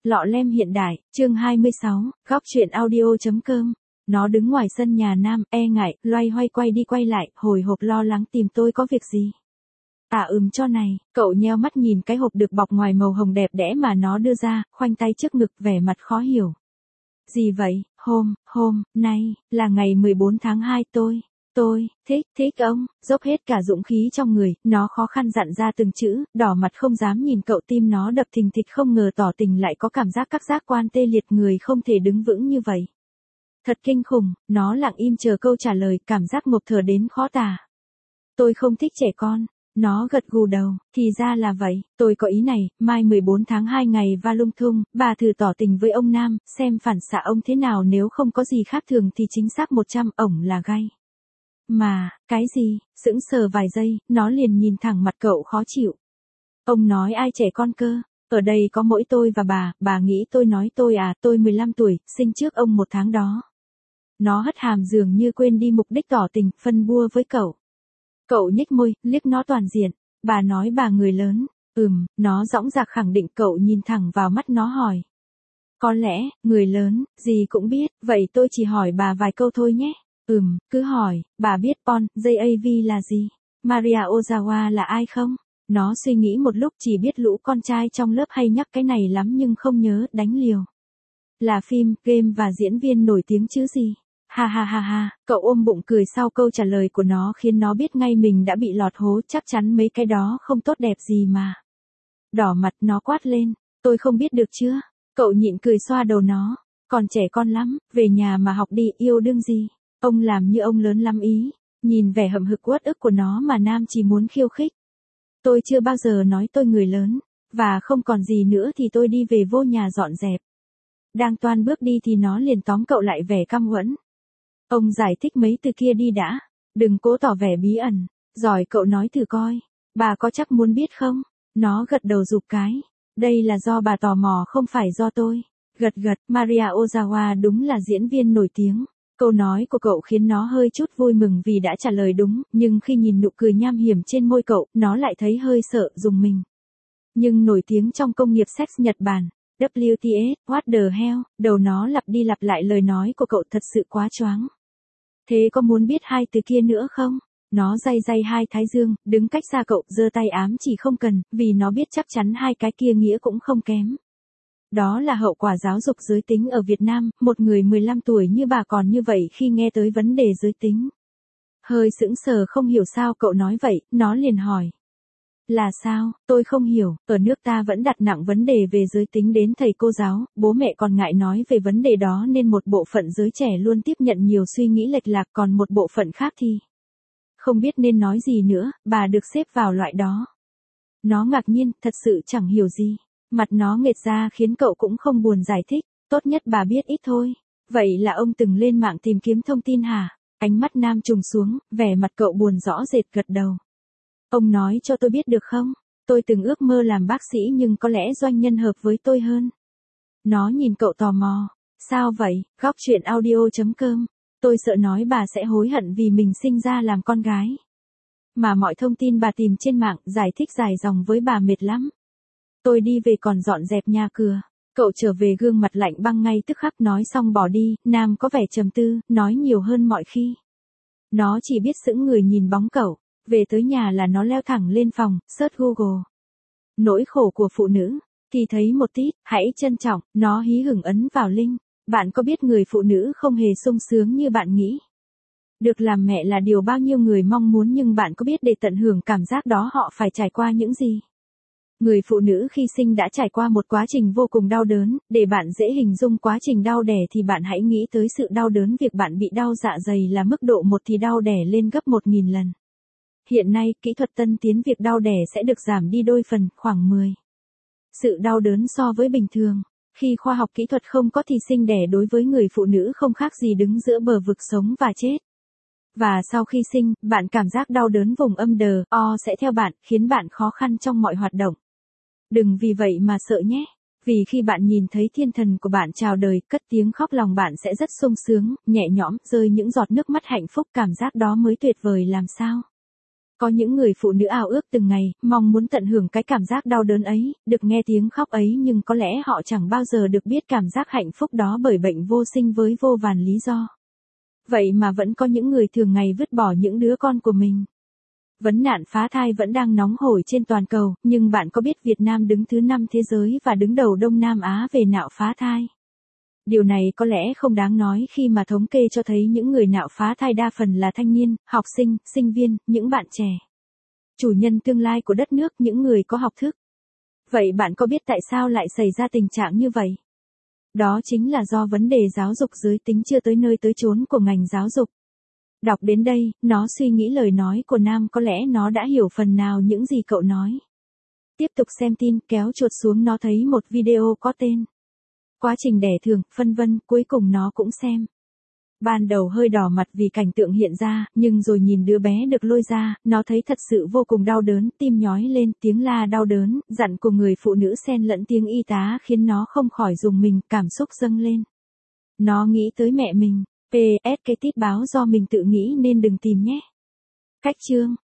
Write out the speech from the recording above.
Lọ lem hiện đại, chương 26, góc truyện audio.com. Nó đứng ngoài sân nhà Nam, e ngại, loay hoay quay đi quay lại, hồi hộp lo lắng tìm tôi có việc gì. Cho này, cậu nheo mắt nhìn cái hộp được bọc ngoài màu hồng đẹp đẽ mà nó đưa ra, khoanh tay trước ngực vẻ mặt khó hiểu. Gì vậy, nay, là ngày 14 tháng 2 tôi, thích ông, dốc hết cả dũng khí trong người, nó khó khăn dặn ra từng chữ, đỏ mặt không dám nhìn cậu, tim nó đập thình thịch, không ngờ tỏ tình lại có cảm giác các giác quan tê liệt, người không thể đứng vững như vậy. Thật kinh khủng, nó lặng im chờ câu trả lời, cảm giác ngộp thở đến khó tả. Tôi không thích trẻ con. Nó gật gù đầu, thì ra là vậy, tôi có ý này, mai 14 tháng 2 ngày va lung tung, bà thử tỏ tình với ông Nam, xem phản xạ ông thế nào, nếu không có gì khác thường thì chính xác 100, ổng là gay. Mà, cái gì, sững sờ vài giây, nó liền nhìn thẳng mặt cậu khó chịu. Ông nói ai trẻ con cơ, ở đây có mỗi tôi và bà nghĩ tôi nói tôi 15 tuổi, sinh trước ông 1 tháng đó. Nó hất hàm dường như quên đi mục đích tỏ tình, phân bua với cậu. Cậu nhếch môi, liếc nó toàn diện, bà nói bà người lớn, nó dõng dạc khẳng định. Cậu nhìn thẳng vào mắt nó hỏi. Có lẽ, người lớn, gì cũng biết, vậy tôi chỉ hỏi bà vài câu thôi nhé. Cứ hỏi, bà biết Pon, JAV là gì? Maria Ozawa là ai không? Nó suy nghĩ một lúc, chỉ biết lũ con trai trong lớp hay nhắc cái này lắm nhưng không nhớ. Đánh liều. Là phim, game và diễn viên nổi tiếng chứ gì? Ha, cậu ôm bụng cười sau câu trả lời của nó khiến nó biết ngay mình đã bị lọt hố, chắc chắn mấy cái đó không tốt đẹp gì mà. Đỏ mặt nó quát lên, tôi không biết được chưa? Cậu nhịn cười xoa đầu nó, còn trẻ con lắm, về nhà mà học đi, yêu đương gì? Ông làm như ông lớn lắm ý. Nhìn vẻ hậm hực uất ức của nó mà Nam chỉ muốn khiêu khích. Tôi chưa bao giờ nói tôi người lớn, và không còn gì nữa thì tôi đi về vô nhà dọn dẹp. Đang toan bước đi thì nó liền tóm cậu lại vẻ căm uẫn. Ông giải thích mấy từ kia đi đã, đừng cố tỏ vẻ bí ẩn, giỏi cậu nói thử coi, bà có chắc muốn biết không? Nó gật đầu rụp cái, đây là do bà tò mò không phải do tôi. Gật, Maria Ozawa đúng là diễn viên nổi tiếng. Câu nói của cậu khiến nó hơi chút vui mừng vì đã trả lời đúng, nhưng khi nhìn nụ cười nham hiểm trên môi cậu, nó lại thấy hơi sợ, rùng mình. Nhưng nổi tiếng trong công nghiệp sex Nhật Bản. WTS, what the hell, đầu nó lặp đi lặp lại lời nói của cậu, thật sự quá choáng. Thế có muốn biết hai từ kia nữa không? Nó day hai thái dương, đứng cách xa cậu, giơ tay ám chỉ không cần, vì nó biết chắc chắn hai cái kia nghĩa cũng không kém. Đó là hậu quả giáo dục giới tính ở Việt Nam, một người 15 tuổi như bà còn như vậy khi nghe tới vấn đề giới tính. Hơi sững sờ không hiểu sao cậu nói vậy, nó liền hỏi. Là sao, tôi không hiểu, ở nước ta vẫn đặt nặng vấn đề về giới tính đến thầy cô giáo, bố mẹ còn ngại nói về vấn đề đó nên một bộ phận giới trẻ luôn tiếp nhận nhiều suy nghĩ lệch lạc, còn một bộ phận khác thì không biết nên nói gì nữa, bà được xếp vào loại đó. Nó ngạc nhiên, thật sự chẳng hiểu gì, mặt nó nghệt ra khiến cậu cũng không buồn giải thích, tốt nhất bà biết ít thôi. Vậy là ông từng lên mạng tìm kiếm thông tin hả? Ánh mắt Nam trùng xuống, vẻ mặt cậu buồn rõ rệt, gật đầu. Ông nói cho tôi biết được không? Tôi từng ước mơ làm bác sĩ nhưng có lẽ doanh nhân hợp với tôi hơn. Nó nhìn cậu tò mò. Sao vậy? Góc truyện audio.com. Tôi sợ nói bà sẽ hối hận vì mình sinh ra làm con gái. Mà mọi thông tin bà tìm trên mạng, giải thích dài dòng với bà mệt lắm. Tôi đi về còn dọn dẹp nhà cửa. Cậu trở về gương mặt lạnh băng ngay tức khắc, nói xong bỏ đi. Nam có vẻ trầm tư, nói nhiều hơn mọi khi. Nó chỉ biết sững người nhìn bóng cậu. Về tới nhà là nó leo thẳng lên phòng, search Google. Nỗi khổ của phụ nữ, thì thấy một tít, hãy trân trọng, nó hí hửng ấn vào link. Bạn có biết người phụ nữ không hề sung sướng như bạn nghĩ? Được làm mẹ là điều bao nhiêu người mong muốn, nhưng bạn có biết để tận hưởng cảm giác đó họ phải trải qua những gì? Người phụ nữ khi sinh đã trải qua một quá trình vô cùng đau đớn, để bạn dễ hình dung quá trình đau đẻ thì bạn hãy nghĩ tới sự đau đớn việc bạn bị đau dạ dày là mức độ 1 thì đau đẻ lên gấp 1000 lần. Hiện nay, kỹ thuật tân tiến, việc đau đẻ sẽ được giảm đi đôi phần, khoảng 10. Sự đau đớn so với bình thường. Khi khoa học kỹ thuật không có thì sinh đẻ đối với người phụ nữ không khác gì đứng giữa bờ vực sống và chết. Và sau khi sinh, bạn cảm giác đau đớn vùng âm đờ, sẽ theo bạn, khiến bạn khó khăn trong mọi hoạt động. Đừng vì vậy mà sợ nhé. Vì khi bạn nhìn thấy thiên thần của bạn chào đời, cất tiếng khóc, lòng bạn sẽ rất sung sướng, nhẹ nhõm, rơi những giọt nước mắt hạnh phúc, cảm giác đó mới tuyệt vời làm sao. Có những người phụ nữ ao ước từng ngày, mong muốn tận hưởng cái cảm giác đau đớn ấy, được nghe tiếng khóc ấy nhưng có lẽ họ chẳng bao giờ được biết cảm giác hạnh phúc đó bởi bệnh vô sinh với vô vàn lý do. Vậy mà vẫn có những người thường ngày vứt bỏ những đứa con của mình. Vấn nạn phá thai vẫn đang nóng hổi trên toàn cầu, nhưng bạn có biết Việt Nam đứng thứ 5 thế giới và đứng đầu Đông Nam Á về nạo phá thai? Điều này có lẽ không đáng nói khi mà thống kê cho thấy những người nạo phá thai đa phần là thanh niên, học sinh, sinh viên, những bạn trẻ. Chủ nhân tương lai của đất nước, những người có học thức. Vậy bạn có biết tại sao lại xảy ra tình trạng như vậy? Đó chính là do vấn đề giáo dục giới tính chưa tới nơi tới chốn của ngành giáo dục. Đọc đến đây, nó suy nghĩ lời nói của Nam có lẽ nó đã hiểu phần nào những gì cậu nói. Tiếp tục xem tin, kéo chuột xuống nó thấy một video có tên Quá trình đẻ thường, phân vân, cuối cùng nó cũng xem. Ban đầu hơi đỏ mặt vì cảnh tượng hiện ra, nhưng rồi nhìn đứa bé được lôi ra, nó thấy thật sự vô cùng đau đớn, tim nhói lên, tiếng la đau đớn, dặn của người phụ nữ xen lẫn tiếng y tá khiến nó không khỏi rùng mình, cảm xúc dâng lên. Nó nghĩ tới mẹ mình. PS cái tít báo do mình tự nghĩ nên đừng tìm nhé. Cách chương